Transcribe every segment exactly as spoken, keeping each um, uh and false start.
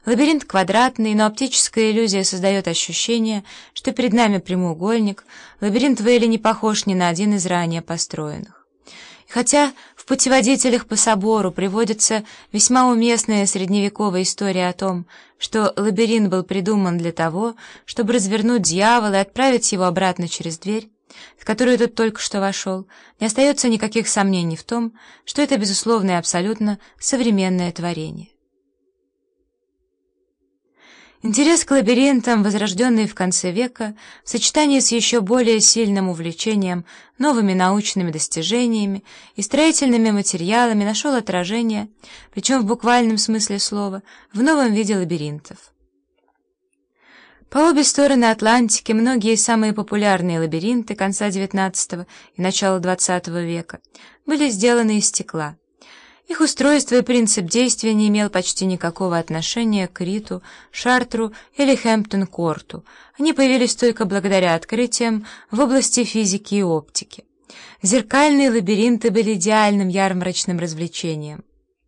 Лабиринт квадратный, но оптическая иллюзия создает ощущение, что перед нами прямоугольник. Лабиринт Вейли не похож ни на один из ранее построенных. И хотя в путеводителях по собору приводится весьма уместная средневековая история о том, что лабиринт был придуман для того, чтобы развернуть дьявола и отправить его обратно через дверь, в которую тот только что вошел, не остается никаких сомнений в том, что это, безусловно, и абсолютно современное творение. Интерес к лабиринтам, возрожденный в конце века, в сочетании с еще более сильным увлечением новыми научными достижениями и строительными материалами, нашел отражение, причем в буквальном смысле слова, в новом виде лабиринтов. По обе стороны Атлантики многие самые популярные лабиринты конца девятнадцатого и начала двадцатого века были сделаны из стекла. Их устройство и принцип действия не имел почти никакого отношения к Риту, Шартру или Хэмптон-Корту. Они появились только благодаря открытиям в области физики и оптики. Зеркальные лабиринты были идеальным ярмарочным развлечением.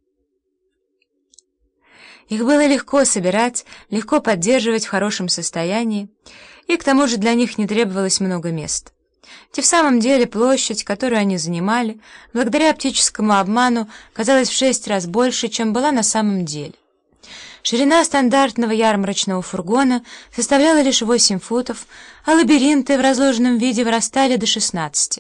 Их было легко собирать, легко поддерживать в хорошем состоянии, и к тому же для них не требовалось много места. Ведь в самом деле площадь, которую они занимали, благодаря оптическому обману, казалась в шесть раз больше, чем была на самом деле. Ширина стандартного ярмарочного фургона составляла лишь восемь футов, а лабиринты в разложенном виде вырастали до шестнадцати.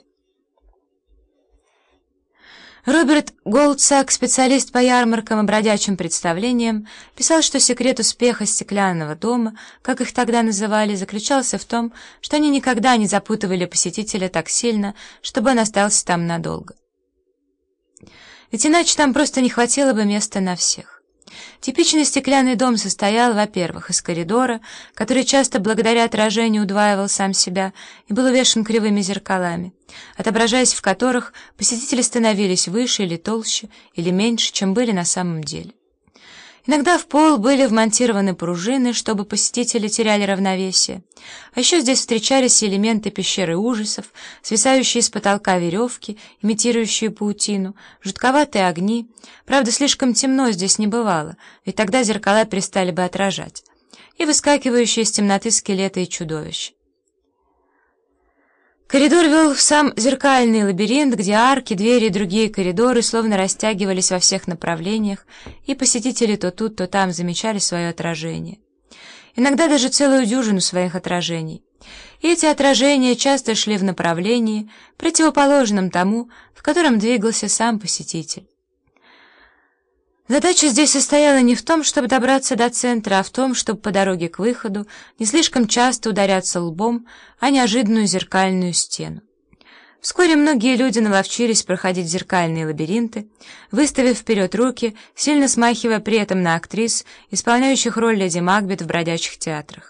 Роберт Голдсак, специалист по ярмаркам и бродячим представлениям, писал, что секрет успеха стеклянного дома, как их тогда называли, заключался в том, что они никогда не запутывали посетителя так сильно, чтобы он остался там надолго. Ведь иначе там просто не хватило бы места на всех. Типичный стеклянный дом состоял, во-первых, из коридора, который часто благодаря отражению удваивал сам себя и был увешан кривыми зеркалами, отображаясь в которых посетители становились выше или толще, или меньше, чем были на самом деле. Иногда в пол были вмонтированы пружины, чтобы посетители теряли равновесие. А еще здесь встречались элементы пещеры ужасов, свисающие с потолка веревки, имитирующие паутину, жутковатые огни. Правда, слишком темно здесь не бывало, ведь тогда зеркала перестали бы отражать. И выскакивающие из темноты скелеты и чудовища. Коридор вел в сам зеркальный лабиринт, где арки, двери и другие коридоры словно растягивались во всех направлениях, и посетители то тут, то там замечали свое отражение. Иногда даже целую дюжину своих отражений. И эти отражения часто шли в направлении, противоположном тому, в котором двигался сам посетитель. Задача здесь состояла не в том, чтобы добраться до центра, а в том, чтобы по дороге к выходу не слишком часто ударяться лбом о неожиданную зеркальную стену. Вскоре многие люди наловчились проходить зеркальные лабиринты, выставив вперед руки, сильно смахивая при этом на актрис, исполняющих роль леди Макбет в бродячих театрах.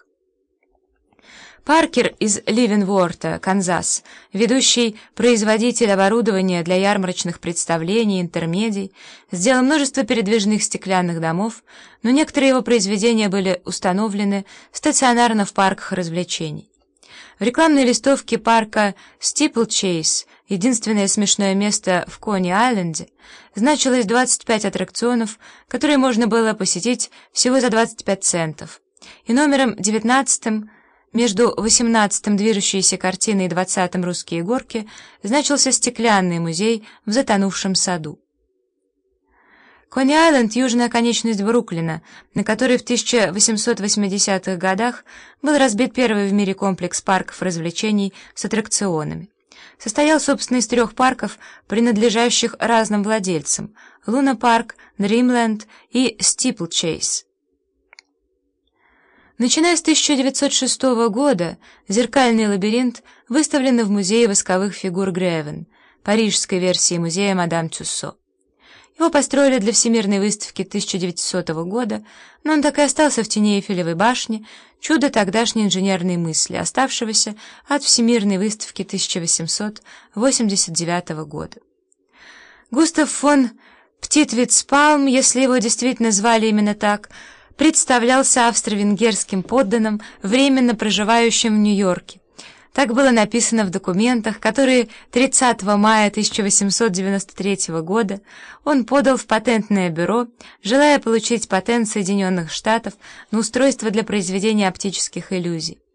Паркер из Ливенворта, Канзас, ведущий производитель оборудования для ярмарочных представлений и интермедий, сделал множество передвижных стеклянных домов, но некоторые его произведения были установлены стационарно в парках развлечений. В рекламной листовке парка Стиплчейз, единственное смешное место в Кони-Айленде, значилось двадцать пять аттракционов, которые можно было посетить всего за двадцать пять центов, и номером девятнадцатым между восемнадцатым движущейся картиной и двадцатым русские горки значился стеклянный музей в затонувшем саду. Кони-Айленд — южная оконечность Бруклина, на которой в тысяча восемьсот восьмидесятых годах был разбит первый в мире комплекс парков развлечений с аттракционами. Состоял, собственно, из трех парков, принадлежащих разным владельцам — Луна-парк, Дримленд и Стиплчейз. Начиная с тысяча девятьсот шестого года зеркальный лабиринт выставлен в музее восковых фигур Гревен, парижской версии музея мадам Тюссо. Его построили для Всемирной выставки тысяча девятисотого года, но он так и остался в тени Эйфелевой башни, чудо тогдашней инженерной мысли, оставшегося от Всемирной выставки тысяча восемьсот восемьдесят девятого года. Густав фон Птитвицпалм, если его действительно звали именно так, представлялся австро-венгерским подданным, временно проживающим в Нью-Йорке. Так было написано в документах, которые тридцатого мая тысяча восемьсот девяносто третьего года он подал в патентное бюро, желая получить патент Соединенных Штатов на устройство для произведения оптических иллюзий.